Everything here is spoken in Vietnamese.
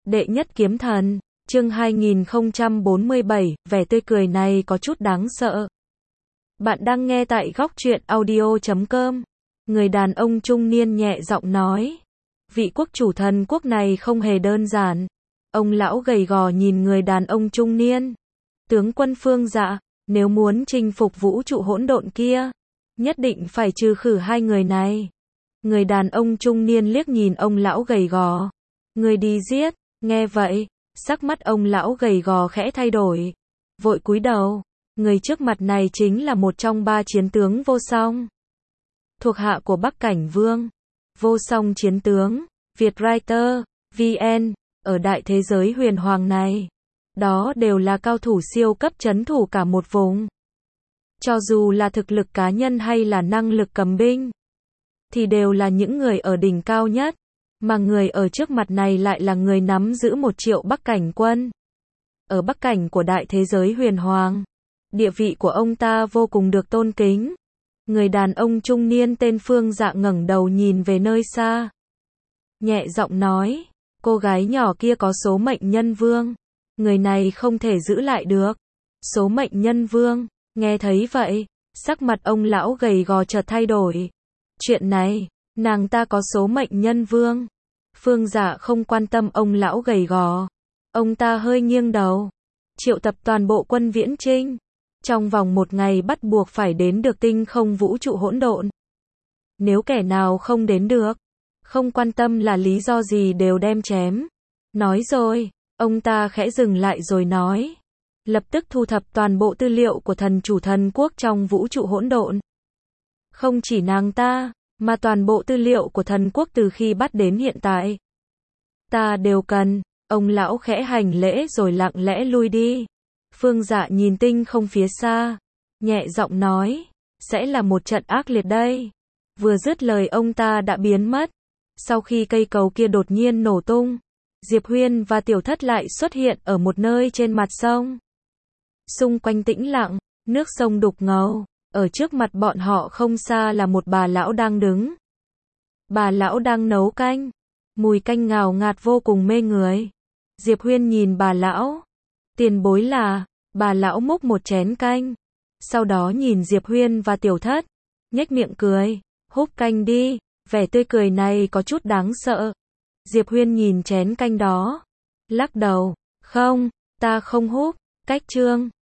Đệ nhất kiếm thần, chương 2047, vẻ tươi cười này có chút đáng sợ. Bạn đang nghe tại góc truyện audio.com. Người đàn ông trung niên nhẹ giọng nói. Vị quốc chủ thần quốc này không hề đơn giản. Ông lão gầy gò nhìn người đàn ông trung niên. Tướng quân Phương Dạ, nếu muốn chinh phục vũ trụ hỗn độn kia, nhất định phải trừ khử hai người này. Người đàn ông trung niên liếc nhìn ông lão gầy gò. Người đi giết, nghe vậy, sắc mắt ông lão gầy gò khẽ thay đổi. Vội cúi đầu, người trước mặt này chính là một trong ba chiến tướng vô song. Thuộc hạ của Bắc Cảnh Vương, vô song chiến tướng, Vietwriter, VN, ở đại thế giới huyền hoàng này. Đó đều là cao thủ siêu cấp trấn thủ cả một vùng. Cho dù là thực lực cá nhân hay là năng lực cầm binh, thì đều là những người ở đỉnh cao nhất. Mà người ở trước mặt này lại là người nắm giữ 1 triệu Bắc Cảnh quân. Ở Bắc Cảnh của đại thế giới huyền hoàng, địa vị của ông ta vô cùng được tôn kính. Người đàn ông trung niên tên Phương Dạ ngẩng đầu nhìn về nơi xa. Nhẹ giọng nói, cô gái nhỏ kia có số mệnh nhân vương. Người này không thể giữ lại được. Số mệnh nhân vương, nghe thấy vậy, sắc mặt ông lão gầy gò chợt thay đổi. Chuyện này, nàng ta có số mệnh nhân vương. Phương Dạ không quan tâm ông lão gầy gò. Ông ta hơi nghiêng đầu. Triệu tập toàn bộ quân viễn chinh. Trong vòng 1 ngày bắt buộc phải đến được tinh không vũ trụ hỗn độn. Nếu kẻ nào không đến được, không quan tâm là lý do gì đều đem chém. Nói rồi, ông ta khẽ dừng lại rồi nói. Lập tức thu thập toàn bộ tư liệu của thần chủ thần quốc trong vũ trụ hỗn độn. Không chỉ nàng ta, mà toàn bộ tư liệu của thần quốc từ khi bắt đến hiện tại. Ta đều cần. Ông lão khẽ hành lễ rồi lặng lẽ lui đi. Phương Dạ nhìn tinh không phía xa, nhẹ giọng nói, sẽ là một trận ác liệt đây. Vừa dứt lời ông ta đã biến mất. Sau khi cây cầu kia đột nhiên nổ tung, Diệp Huyên và Tiểu Thất lại xuất hiện ở một nơi trên mặt sông. Xung quanh tĩnh lặng, nước sông đục ngầu. Ở trước mặt bọn họ không xa là một bà lão đang đứng. Bà lão đang nấu canh. Mùi canh ngào ngạt vô cùng mê người. Diệp Huyên nhìn bà lão. Tiền bối là, bà lão múc một chén canh. Sau đó nhìn Diệp Huyên và Tiểu Thất. Nhếch miệng cười. Húp canh đi. Vẻ tươi cười này có chút đáng sợ. Diệp Huyên nhìn chén canh đó. Lắc đầu. Không, ta không húp. Cách chương.